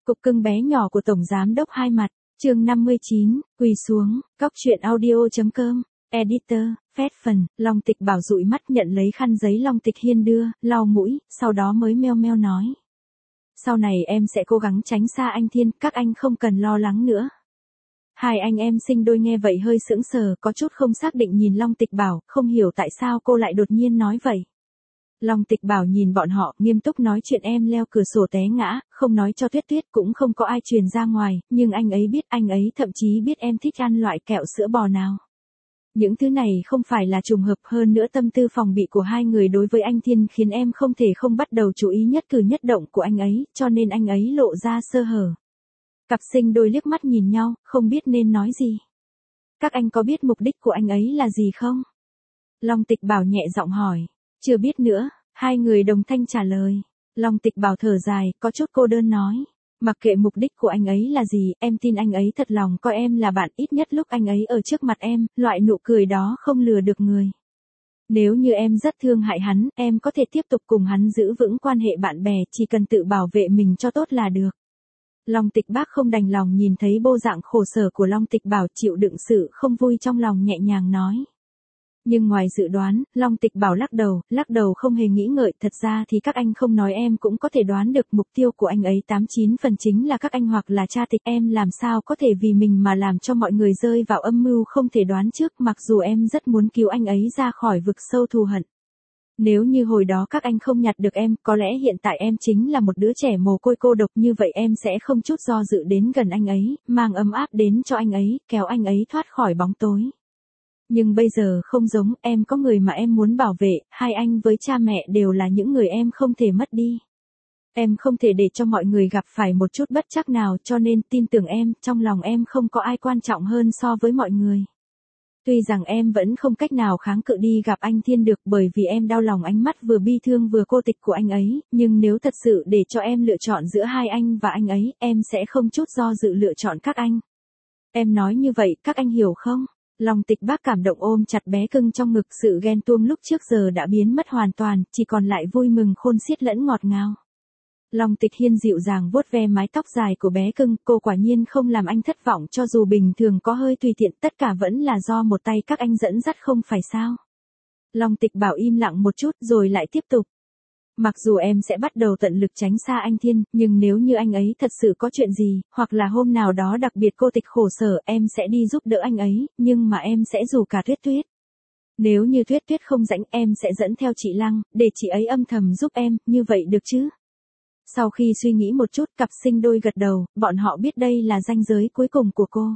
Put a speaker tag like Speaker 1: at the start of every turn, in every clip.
Speaker 1: Cục cưng bé nhỏ của Tổng Giám đốc Hai Mặt, chương 59, quỳ xuống, cóc truyện audio.com, editor, phét phần, Long Tịch Bảo dụi mắt nhận lấy khăn giấy Long Tịch Hiên đưa, lau mũi, sau đó mới meo meo nói. Sau này em sẽ cố gắng tránh xa anh Thiên, các anh không cần lo lắng nữa. Hai anh em sinh đôi nghe vậy hơi sững sờ, có chút không xác định nhìn Long Tịch Bảo, không hiểu tại sao cô lại đột nhiên nói vậy. Long Tịch Bảo nhìn bọn họ, nghiêm túc nói chuyện em leo cửa sổ té ngã, không nói cho Tuyết Tuyết, cũng không có ai truyền ra ngoài, nhưng anh ấy biết, anh ấy thậm chí biết em thích ăn loại kẹo sữa bò nào. Những thứ này không phải là trùng hợp, hơn nữa tâm tư phòng bị của hai người đối với anh Thiên khiến em không thể không bắt đầu chú ý nhất cử nhất động của anh ấy, cho nên anh ấy lộ ra sơ hở. Cặp sinh đôi liếc mắt nhìn nhau, không biết nên nói gì. Các anh có biết mục đích của anh ấy là gì không? Long Tịch Bảo nhẹ giọng hỏi. Chưa biết nữa, hai người đồng thanh trả lời. Long Tịch Bảo thở dài, có chút cô đơn nói. Mặc kệ mục đích của anh ấy là gì, em tin anh ấy thật lòng coi em là bạn, ít nhất lúc anh ấy ở trước mặt em, loại nụ cười đó không lừa được người. Nếu như em rất thương hại hắn, em có thể tiếp tục cùng hắn giữ vững quan hệ bạn bè, chỉ cần tự bảo vệ mình cho tốt là được. Long Tịch Bác không đành lòng nhìn thấy bộ dạng khổ sở của Long Tịch Bảo, chịu đựng sự không vui trong lòng nhẹ nhàng nói. Nhưng ngoài dự đoán, Long Tịch Bảo lắc đầu không hề nghĩ ngợi, thật ra thì các anh không nói em cũng có thể đoán được mục tiêu của anh ấy 89 phần chính là các anh hoặc là cha Tịch, em làm sao có thể vì mình mà làm cho mọi người rơi vào âm mưu không thể đoán trước, mặc dù em rất muốn cứu anh ấy ra khỏi vực sâu thù hận. Nếu như hồi đó các anh không nhặt được em, có lẽ hiện tại em chính là một đứa trẻ mồ côi cô độc, như vậy em sẽ không chút do dự đến gần anh ấy, mang ấm áp đến cho anh ấy, kéo anh ấy thoát khỏi bóng tối. Nhưng bây giờ không giống, em có người mà em muốn bảo vệ, hai anh với cha mẹ đều là những người em không thể mất đi. Em không thể để cho mọi người gặp phải một chút bất trắc nào, cho nên tin tưởng em, trong lòng em không có ai quan trọng hơn so với mọi người. Tuy rằng em vẫn không cách nào kháng cự đi gặp anh Thiên được, bởi vì em đau lòng ánh mắt vừa bi thương vừa cô tịch của anh ấy, nhưng nếu thật sự để cho em lựa chọn giữa hai anh và anh ấy, em sẽ không chút do dự lựa chọn các anh. Em nói như vậy, các anh hiểu không? Long Tịch Bác cảm động ôm chặt bé cưng trong ngực, sự ghen tuông lúc trước giờ đã biến mất hoàn toàn, chỉ còn lại vui mừng khôn xiết lẫn ngọt ngào. Long Tịch Hiên dịu dàng vuốt ve mái tóc dài của bé cưng, cô quả nhiên không làm anh thất vọng, cho dù bình thường có hơi tùy tiện, tất cả vẫn là do một tay các anh dẫn dắt không phải sao. Long Tịch Bảo im lặng một chút rồi lại tiếp tục. Mặc dù em sẽ bắt đầu tận lực tránh xa anh Thiên, nhưng nếu như anh ấy thật sự có chuyện gì, hoặc là hôm nào đó đặc biệt cô Tịch khổ sở, em sẽ đi giúp đỡ anh ấy, nhưng mà em sẽ rủ cả Tuyết Tuyết. Nếu như Tuyết Tuyết không rảnh, em sẽ dẫn theo chị Lăng, để chị ấy âm thầm giúp em, như vậy được chứ? Sau khi suy nghĩ một chút, cặp sinh đôi gật đầu, bọn họ biết đây là ranh giới cuối cùng của cô.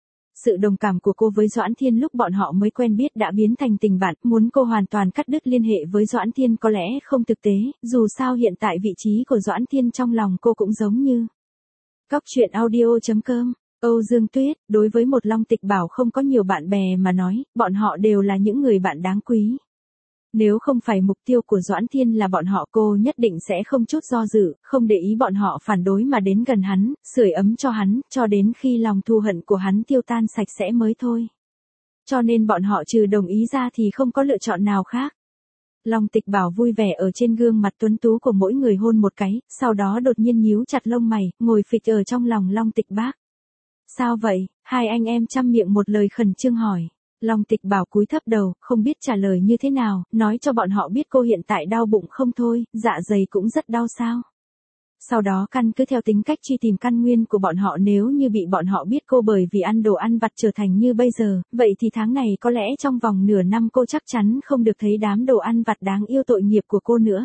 Speaker 1: Sự đồng cảm của cô với Doãn Thiên lúc bọn họ mới quen biết đã biến thành tình bạn, muốn cô hoàn toàn cắt đứt liên hệ với Doãn Thiên có lẽ không thực tế, dù sao hiện tại vị trí của Doãn Thiên trong lòng cô cũng giống như. Cóc truyện audio.com, Âu Dương Tuyết, đối với một Long Tịch Bảo không có nhiều bạn bè mà nói, bọn họ đều là những người bạn đáng quý. Nếu không phải mục tiêu của Doãn Thiên là bọn họ, cô nhất định sẽ không chút do dự, không để ý bọn họ phản đối mà đến gần hắn, sưởi ấm cho hắn, cho đến khi lòng thù hận của hắn tiêu tan sạch sẽ mới thôi. Cho nên bọn họ trừ đồng ý ra thì không có lựa chọn nào khác. Long Tịch Bảo vui vẻ ở trên gương mặt tuấn tú của mỗi người hôn một cái, sau đó đột nhiên nhíu chặt lông mày, ngồi phịch ở trong lòng Long Tịch Bác. Sao vậy? Hai anh em chăm miệng một lời khẩn trương hỏi. Long Tịch Bảo cúi thấp đầu, không biết trả lời như thế nào, nói cho bọn họ biết cô hiện tại đau bụng không thôi, dạ dày cũng rất đau sao. Sau đó căn cứ theo tính cách truy tìm căn nguyên của bọn họ, nếu như bị bọn họ biết cô bởi vì ăn đồ ăn vặt trở thành như bây giờ, vậy thì tháng này có lẽ trong vòng nửa năm cô chắc chắn không được thấy đám đồ ăn vặt đáng yêu tội nghiệp của cô nữa.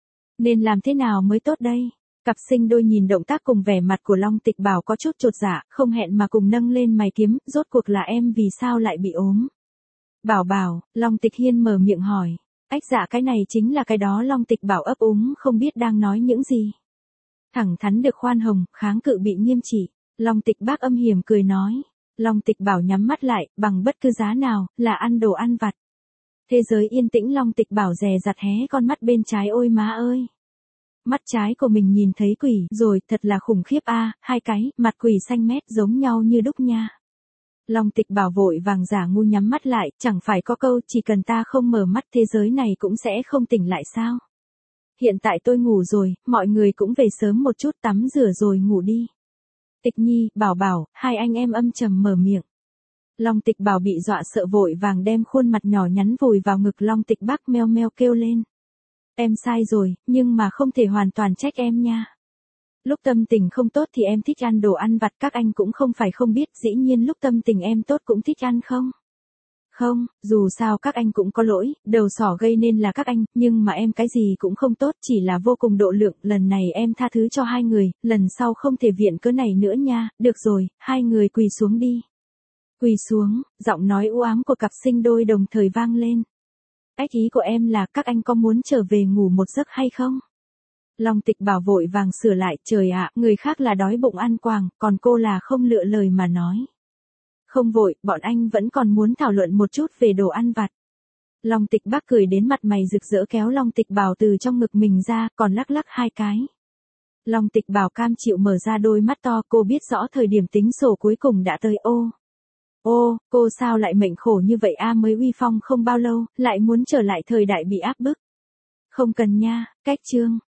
Speaker 1: Nên làm thế nào mới tốt đây? Cặp sinh đôi nhìn động tác cùng vẻ mặt của Long Tịch Bảo có chút chột dạ, không hẹn mà cùng nâng lên mày kiếm, rốt cuộc là em vì sao lại bị ốm? Bảo, Long Tịch Hiên mở miệng hỏi. Ách dạ, cái này chính là cái đó. Long Tịch Bảo ấp úng không biết đang nói những gì. Thẳng thắn được khoan hồng, kháng cự bị nghiêm trị. Long Tịch Bác âm hiểm cười nói. Long Tịch Bảo nhắm mắt lại, bằng bất cứ giá nào, là ăn đồ ăn vặt. Thế giới yên tĩnh, Long Tịch Bảo dè dặt hé con mắt bên trái, ôi má ơi. Mắt trái của mình nhìn thấy quỷ rồi, thật là khủng khiếp a, hai cái, mặt quỷ xanh mét giống nhau như đúc nha. Long Tịch Bảo vội vàng giả ngu nhắm mắt lại, chẳng phải có câu chỉ cần ta không mở mắt thế giới này cũng sẽ không tỉnh lại sao? hiện tại tôi ngủ rồi, mọi người cũng về sớm một chút tắm rửa rồi ngủ đi. Tịch Nhi, Bảo Bảo, hai anh em âm trầm mở miệng. Long Tịch Bảo bị dọa sợ vội vàng đem khuôn mặt nhỏ nhắn vùi vào ngực Long Tịch Bắc meo meo kêu lên. Em sai rồi, nhưng mà không thể hoàn toàn trách em nha. Lúc tâm tình không tốt thì em thích ăn đồ ăn vặt, các anh cũng không phải không biết, dĩ nhiên lúc tâm tình em tốt cũng thích ăn không? Không, dù sao các anh cũng có lỗi, đầu sỏ gây nên là các anh, nhưng mà em cái gì cũng không tốt, chỉ là vô cùng độ lượng, lần này em tha thứ cho hai người, lần sau không thể viện cớ này nữa nha, được rồi, hai người quỳ xuống đi. Quỳ xuống, giọng nói u ám của cặp sinh đôi đồng thời vang lên. Ách ý của em là các anh có muốn trở về ngủ một giấc hay không? Long Tịch Bảo vội vàng sửa lại, trời ạ, người khác là đói bụng ăn quàng, còn cô là không lựa lời mà nói. Không vội, bọn anh vẫn còn muốn thảo luận một chút về đồ ăn vặt. Long Tịch Bắc cười đến mặt mày rực rỡ kéo Long Tịch Bảo từ trong ngực mình ra, còn lắc lắc hai cái. Long Tịch Bảo cam chịu mở ra đôi mắt to, cô biết rõ thời điểm tính sổ cuối cùng đã tới. Ô, cô sao lại mệnh khổ như vậy a, mới uy phong không bao lâu, lại muốn trở lại thời đại bị áp bức. Không cần nha, cách chương.